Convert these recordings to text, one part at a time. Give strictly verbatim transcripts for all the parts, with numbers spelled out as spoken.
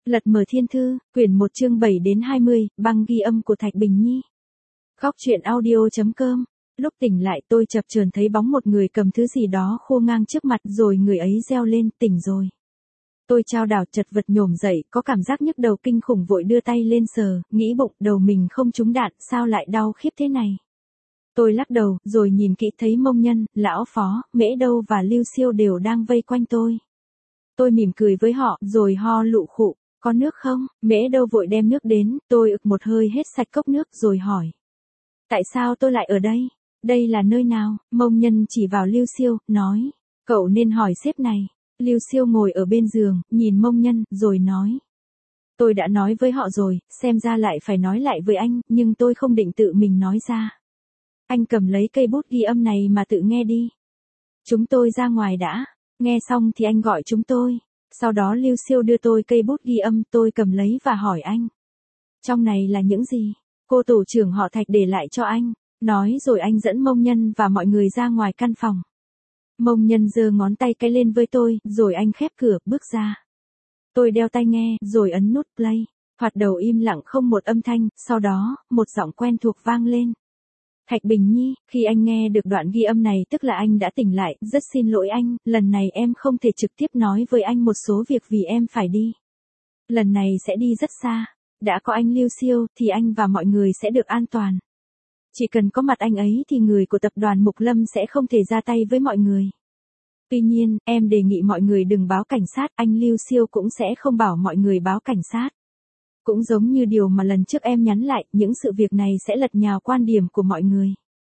Lật mở thiên thư, quyển một chương bảy đến hai mươi, băng ghi âm của Thạch Bình Nhi. Khóc chuyện audio chấm com. Lúc tỉnh lại tôi chập chờn thấy bóng một người cầm thứ gì đó khô ngang trước mặt rồi người ấy reo lên, tỉnh rồi. Tôi chao đảo chật vật nhổm dậy, có cảm giác nhức đầu kinh khủng vội đưa tay lên sờ, nghĩ bụng đầu mình không trúng đạn, sao lại đau khiếp thế này. Tôi lắc đầu, rồi nhìn kỹ thấy Mông Nhân, Lão Phó, Mễ Đâu và Lưu Siêu đều đang vây quanh tôi. Tôi mỉm cười với họ, rồi ho lụ khụ. Có nước không? Mễ Đâu vội đem nước đến, tôi ực một hơi hết sạch cốc nước rồi hỏi. Tại sao tôi lại ở đây? Đây là nơi nào? Mông Nhân chỉ vào Lưu Siêu, nói. Cậu nên hỏi sếp này. Lưu Siêu ngồi ở bên giường, nhìn Mông Nhân, rồi nói. Tôi đã nói với họ rồi, xem ra lại phải nói lại với anh, nhưng tôi không định tự mình nói ra. Anh cầm lấy cây bút ghi âm này mà tự nghe đi. Chúng tôi ra ngoài đã. Nghe xong thì anh gọi chúng tôi. Sau đó Lưu Siêu đưa tôi cây bút ghi âm, tôi cầm lấy và hỏi anh. Trong này là những gì? Cô tổ trưởng họ Thạch để lại cho anh. Nói rồi anh dẫn Mông Nhân và mọi người ra ngoài căn phòng. Mông Nhân giơ ngón tay cái lên với tôi, rồi anh khép cửa, bước ra. Tôi đeo tai nghe, rồi ấn nút play. Hoạt đầu im lặng không một âm thanh, sau đó, một giọng quen thuộc vang lên. Thạch Bình Nhi, khi anh nghe được đoạn ghi âm này tức là anh đã tỉnh lại, rất xin lỗi anh, lần này em không thể trực tiếp nói với anh một số việc vì em phải đi. Lần này sẽ đi rất xa, đã có anh Lưu Siêu thì anh và mọi người sẽ được an toàn. Chỉ cần có mặt anh ấy thì người của tập đoàn Mục Lâm sẽ không thể ra tay với mọi người. Tuy nhiên, em đề nghị mọi người đừng báo cảnh sát, anh Lưu Siêu cũng sẽ không bảo mọi người báo cảnh sát. Cũng giống như điều mà lần trước em nhắn lại, những sự việc này sẽ lật nhào quan điểm của mọi người.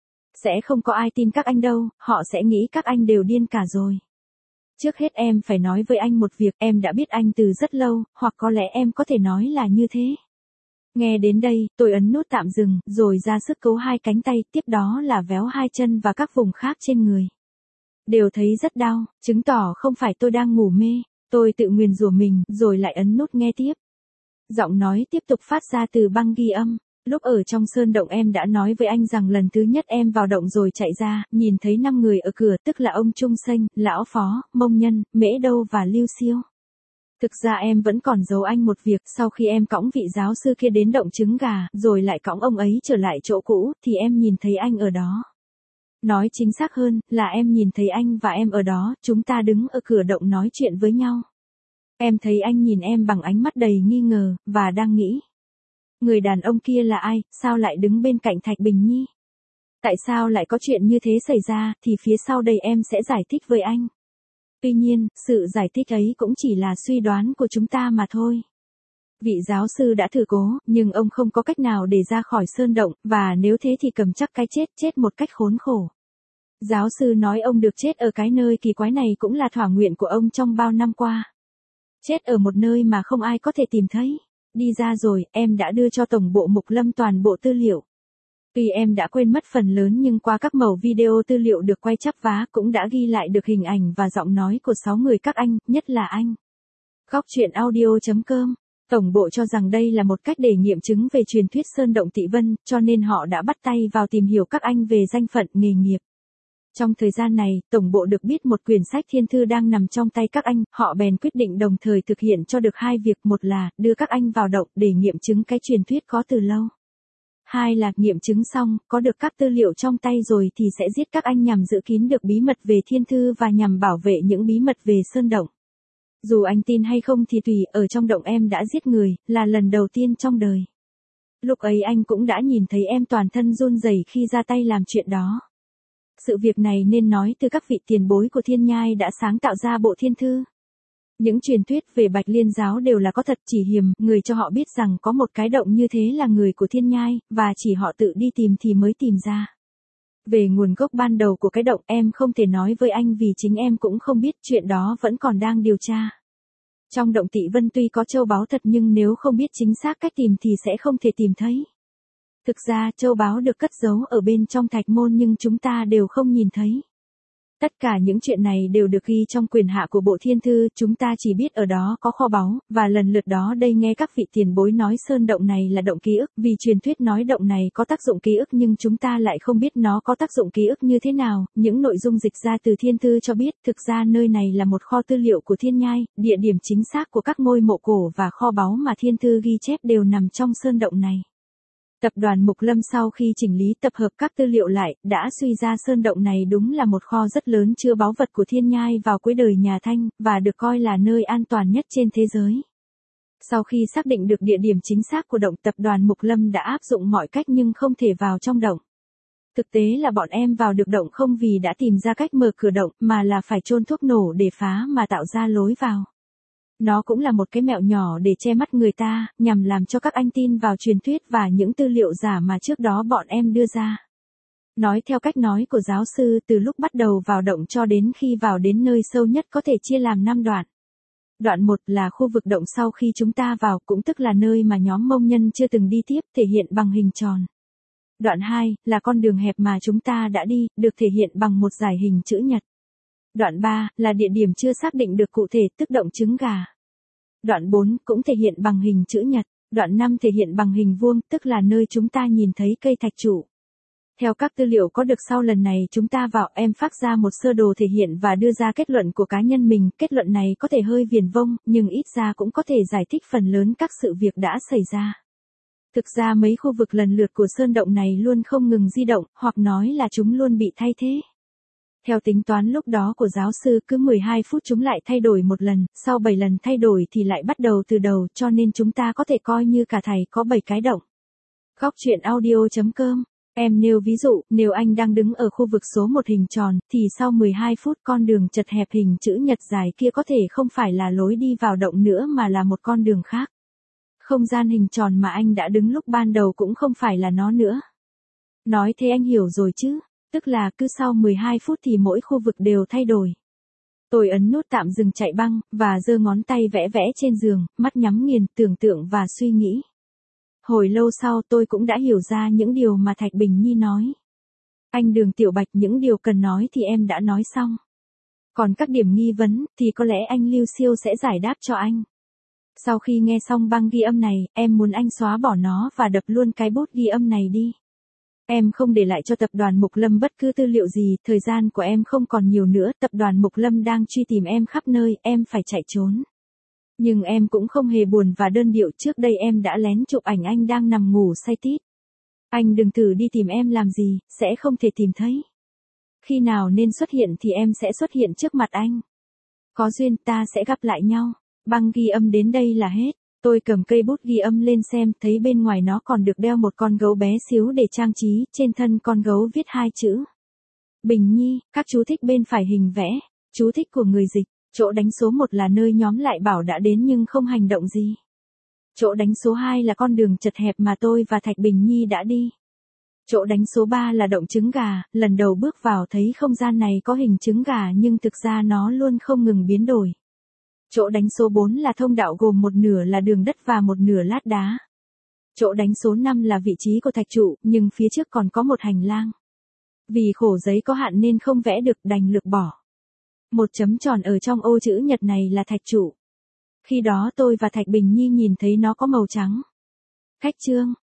Sẽ không có ai tin các anh đâu, họ sẽ nghĩ các anh đều điên cả rồi. Trước hết em phải nói với anh một việc, em đã biết anh từ rất lâu, hoặc có lẽ em có thể nói là như thế. Nghe đến đây, tôi ấn nút tạm dừng, rồi ra sức cấu hai cánh tay, tiếp đó là véo hai chân và các vùng khác trên người. Đều thấy rất đau, chứng tỏ không phải tôi đang ngủ mê, tôi tự nguyền rủa mình, rồi lại ấn nút nghe tiếp. Giọng nói tiếp tục phát ra từ băng ghi âm. Lúc ở trong sơn động em đã nói với anh rằng lần thứ nhất em vào động rồi chạy ra, nhìn thấy năm người ở cửa tức là ông Trung Sênh, Lão Phó, Mông Nhân, Mễ Đâu và Lưu Siêu. Thực ra em vẫn còn giấu anh một việc, sau khi em cõng vị giáo sư kia đến động trứng gà, rồi lại cõng ông ấy trở lại chỗ cũ, thì em nhìn thấy anh ở đó. Nói chính xác hơn, là em nhìn thấy anh và em ở đó, chúng ta đứng ở cửa động nói chuyện với nhau. Em thấy anh nhìn em bằng ánh mắt đầy nghi ngờ, và đang nghĩ. Người đàn ông kia là ai, sao lại đứng bên cạnh Thạch Bình Nhi? Tại sao lại có chuyện như thế xảy ra, thì phía sau đây em sẽ giải thích với anh. Tuy nhiên, sự giải thích ấy cũng chỉ là suy đoán của chúng ta mà thôi. Vị giáo sư đã thử cố, nhưng ông không có cách nào để ra khỏi sơn động, và nếu thế thì cầm chắc cái chết, chết một cách khốn khổ. Giáo sư nói ông được chết ở cái nơi kỳ quái này cũng là thỏa nguyện của ông trong bao năm qua. Chết ở một nơi mà không ai có thể tìm thấy. Đi ra rồi, em đã đưa cho Tổng bộ Mục Lâm toàn bộ tư liệu. Tuy em đã quên mất phần lớn nhưng qua các mẩu video tư liệu được quay chắp vá cũng đã ghi lại được hình ảnh và giọng nói của sáu người các anh, nhất là anh. Khóc chuyện audio chấm com. Tổng bộ cho rằng đây là một cách để nghiệm chứng về truyền thuyết Sơn Động Tị Vân, cho nên họ đã bắt tay vào tìm hiểu các anh về danh phận, nghề nghiệp. Trong thời gian này, Tổng bộ được biết một quyển sách thiên thư đang nằm trong tay các anh, họ bèn quyết định đồng thời thực hiện cho được hai việc, một là đưa các anh vào động để nghiệm chứng cái truyền thuyết có từ lâu. Hai là nghiệm chứng xong, có được các tư liệu trong tay rồi thì sẽ giết các anh nhằm giữ kín được bí mật về thiên thư và nhằm bảo vệ những bí mật về Sơn Động. Dù anh tin hay không thì tùy, ở trong động em đã giết người, là lần đầu tiên trong đời. Lúc ấy anh cũng đã nhìn thấy em toàn thân run rẩy khi ra tay làm chuyện đó. Sự việc này nên nói từ các vị tiền bối của Thiên Nhai đã sáng tạo ra bộ thiên thư. Những truyền thuyết về Bạch Liên giáo đều là có thật, chỉ hiềm người cho họ biết rằng có một cái động như thế là người của Thiên Nhai, và chỉ họ tự đi tìm thì mới tìm ra. Về nguồn gốc ban đầu của cái động em không thể nói với anh vì chính em cũng không biết, chuyện đó vẫn còn đang điều tra. Trong động Tị Vân tuy có châu báu thật nhưng nếu không biết chính xác cách tìm thì sẽ không thể tìm thấy. Thực ra châu báu được cất giấu ở bên trong thạch môn nhưng chúng ta đều không nhìn thấy. Tất cả những chuyện này đều được ghi trong quyền hạ của Bộ Thiên Thư, chúng ta chỉ biết ở đó có kho báu, và lần lượt đó đây nghe các vị tiền bối nói sơn động này là động ký ức, vì truyền thuyết nói động này có tác dụng ký ức nhưng chúng ta lại không biết nó có tác dụng ký ức như thế nào, những nội dung dịch ra từ Thiên Thư cho biết, thực ra nơi này là một kho tư liệu của Thiên Nhai, địa điểm chính xác của các ngôi mộ cổ và kho báu mà Thiên Thư ghi chép đều nằm trong sơn động này. Tập đoàn Mục Lâm sau khi chỉnh lý tập hợp các tư liệu lại, đã suy ra sơn động này đúng là một kho rất lớn chứa báu vật của Thiên Nhai vào cuối đời nhà Thanh, và được coi là nơi an toàn nhất trên thế giới. Sau khi xác định được địa điểm chính xác của động, tập đoàn Mục Lâm đã áp dụng mọi cách nhưng không thể vào trong động. Thực tế là bọn em vào được động không vì đã tìm ra cách mở cửa động, mà là phải chôn thuốc nổ để phá mà tạo ra lối vào. Nó cũng là một cái mẹo nhỏ để che mắt người ta, nhằm làm cho các anh tin vào truyền thuyết và những tư liệu giả mà trước đó bọn em đưa ra. Nói theo cách nói của giáo sư, từ lúc bắt đầu vào động cho đến khi vào đến nơi sâu nhất có thể chia làm năm đoạn. Đoạn một là khu vực động sau khi chúng ta vào, cũng tức là nơi mà nhóm Mông Nhân chưa từng đi tiếp, thể hiện bằng hình tròn. Đoạn hai là con đường hẹp mà chúng ta đã đi, được thể hiện bằng một dải hình chữ nhật. Đoạn ba là địa điểm chưa xác định được cụ thể, tức động trứng gà. Đoạn bốn cũng thể hiện bằng hình chữ nhật. Đoạn năm thể hiện bằng hình vuông, tức là nơi chúng ta nhìn thấy cây thạch trụ. Theo các tư liệu có được sau lần này chúng ta vào, em phát ra một sơ đồ thể hiện và đưa ra kết luận của cá nhân mình. Kết luận này có thể hơi viển vông, nhưng ít ra cũng có thể giải thích phần lớn các sự việc đã xảy ra. Thực ra mấy khu vực lần lượt của sơn động này luôn không ngừng di động, hoặc nói là chúng luôn bị thay thế. Theo tính toán lúc đó của giáo sư, cứ mười hai phút chúng lại thay đổi một lần, sau bảy lần thay đổi thì lại bắt đầu từ đầu, cho nên chúng ta có thể coi như cả thảy có bảy cái động. Góc truyện audio chấm com. Em nêu ví dụ, nếu anh đang đứng ở khu vực số một hình tròn, thì sau mười hai phút con đường chật hẹp hình chữ nhật dài kia có thể không phải là lối đi vào động nữa mà là một con đường khác. Không gian hình tròn mà anh đã đứng lúc ban đầu cũng không phải là nó nữa. Nói thế anh hiểu rồi chứ? Tức là cứ sau mười hai phút thì mỗi khu vực đều thay đổi. Tôi ấn nút tạm dừng chạy băng, và giơ ngón tay vẽ vẽ trên giường, mắt nhắm nghiền, tưởng tượng và suy nghĩ. Hồi lâu sau tôi cũng đã hiểu ra những điều mà Thạch Bình Nhi nói. Anh Đường Tiểu Bạch, những điều cần nói thì em đã nói xong. Còn các điểm nghi vấn, thì có lẽ anh Lưu Siêu sẽ giải đáp cho anh. Sau khi nghe xong băng ghi âm này, em muốn anh xóa bỏ nó và đập luôn cái bút ghi âm này đi. Em không để lại cho tập đoàn Mục Lâm bất cứ tư liệu gì, thời gian của em không còn nhiều nữa, tập đoàn Mục Lâm đang truy tìm em khắp nơi, em phải chạy trốn. Nhưng em cũng không hề buồn và đơn điệu, trước đây em đã lén chụp ảnh anh đang nằm ngủ say tít. Anh đừng thử đi tìm em làm gì, sẽ không thể tìm thấy. Khi nào nên xuất hiện thì em sẽ xuất hiện trước mặt anh. Có duyên ta sẽ gặp lại nhau. Băng ghi âm đến đây là hết. Tôi cầm cây bút ghi âm lên xem, thấy bên ngoài nó còn được đeo một con gấu bé xíu để trang trí, trên thân con gấu viết hai chữ. Bình Nhi, các chú thích bên phải hình vẽ, chú thích của người dịch, chỗ đánh số một là nơi nhóm lại bảo đã đến nhưng không hành động gì. Chỗ đánh số hai là con đường chật hẹp mà tôi và Thạch Bình Nhi đã đi. Chỗ đánh số ba là động trứng gà, lần đầu bước vào thấy không gian này có hình trứng gà nhưng thực ra nó luôn không ngừng biến đổi. Chỗ đánh số bốn là thông đạo gồm một nửa là đường đất và một nửa lát đá. Chỗ đánh số năm là vị trí của thạch trụ, nhưng phía trước còn có một hành lang. Vì khổ giấy có hạn nên không vẽ được, đành lược bỏ. Một chấm tròn ở trong ô chữ nhật này là thạch trụ. Khi đó tôi và Thạch Bình Nhi nhìn thấy nó có màu trắng. Khách chương.